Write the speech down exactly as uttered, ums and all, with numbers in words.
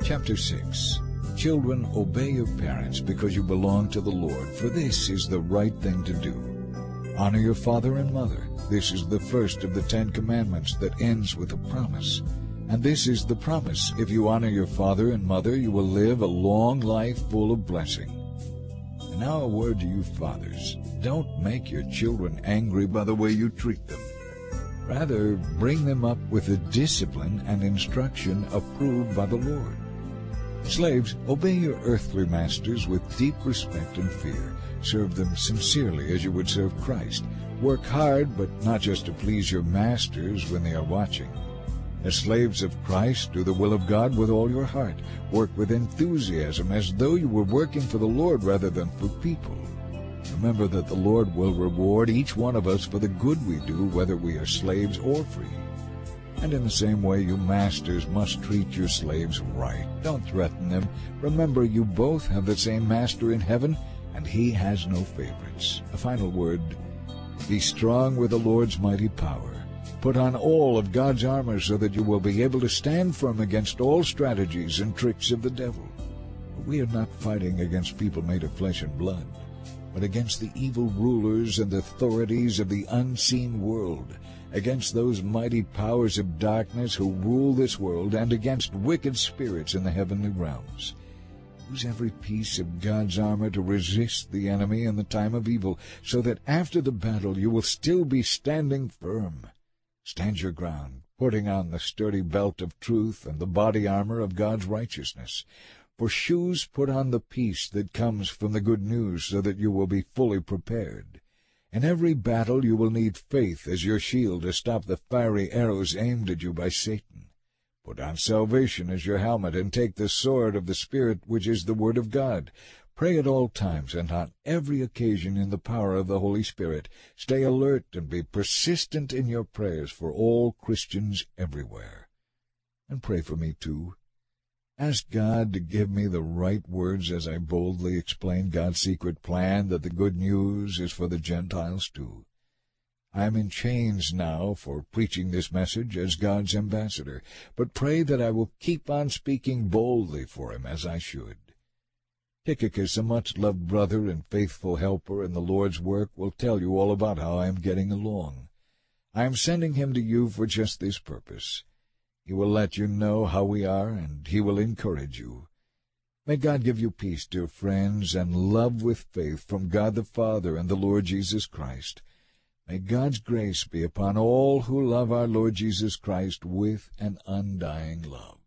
Chapter six. Children, obey your parents because you belong to the Lord, for this is the right thing to do. Honor your father and mother. This is the first of the Ten Commandments that ends with a promise. And this is the promise: if you honor your father and mother, you will live a long life full of blessing. And now a word to you fathers. Don't make your children angry by the way you treat them. Rather, bring them up with the discipline and instruction approved by the Lord. Slaves, obey your earthly masters with deep respect and fear. Serve them sincerely as you would serve Christ. Work hard, but not just to please your masters when they are watching. As slaves of Christ, do the will of God with all your heart. Work with enthusiasm, as though you were working for the Lord rather than for people. Remember that the Lord will reward each one of us for the good we do, whether we are slaves or free. And in the same way, you masters must treat your slaves right. Don't threaten them. Remember, you both have the same master in heaven, and he has no favorites. A final word: be strong with the Lord's mighty power. Put on all of God's armor so that you will be able to stand firm against all strategies and tricks of the devil. For we are not fighting against people made of flesh and blood, but against the evil rulers and authorities of the unseen world, against those mighty powers of darkness who rule this world, and against wicked spirits in the heavenly realms. Use every piece of God's armor to resist the enemy in the time of evil, so that after the battle you will still be standing firm. Stand your ground, putting on the sturdy belt of truth and the body armor of God's righteousness. For shoes, put on the peace that comes from the good news, so that you will be fully prepared. In every battle you will need faith as your shield to stop the fiery arrows aimed at you by Satan. Put on salvation as your helmet, and take the sword of the Spirit, which is the Word of God. Pray at all times and on every occasion in the power of the Holy Spirit. Stay alert and be persistent in your prayers for all Christians everywhere. And pray for me too. Ask God to give me the right words as I boldly explain God's secret plan that the good news is for the Gentiles too. I am in chains now for preaching this message as God's ambassador, but pray that I will keep on speaking boldly for him as I should. Tychicus, a much-loved brother and faithful helper in the Lord's work, will tell you all about how I am getting along. I am sending him to you for just this purpose. He will let you know how we are, and he will encourage you. May God give you peace, dear friends, and love with faith from God the Father and the Lord Jesus Christ. May God's grace be upon all who love our Lord Jesus Christ with an undying love.